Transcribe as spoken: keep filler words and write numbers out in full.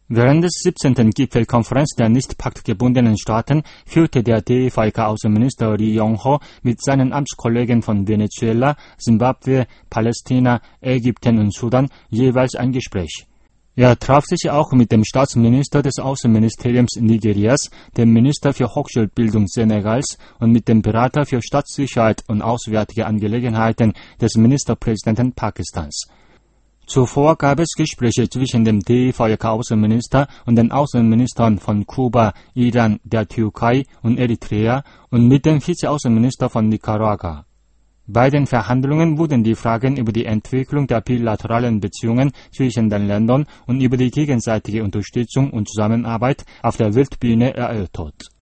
Während des siebzehnten Gipfelkonferenz der nicht paktgebundenen Staaten führte der D E V V K-Außenminister Ri Yong-ho mit seinen Amtskollegen von Venezuela, Simbabwe, Palästina, Ägypten und Sudan jeweils ein Gespräch. Er traf sich auch mit dem Staatsminister des Außenministeriums Nigerias, dem Minister für Hochschulbildung Senegals und mit dem Berater für Staatssicherheit und Auswärtige Angelegenheiten des Ministerpräsidenten Pakistans. Zuvor gab es Gespräche zwischen dem D E V V K-Außenminister und den Außenministern von Kuba, Iran, der Türkei und Eritrea und mit dem Vizeaußenminister von Nicaragua. Bei den Verhandlungen wurden die Fragen über die Entwicklung der bilateralen Beziehungen zwischen den Ländern und über die gegenseitige Unterstützung und Zusammenarbeit auf der Weltbühne erörtert.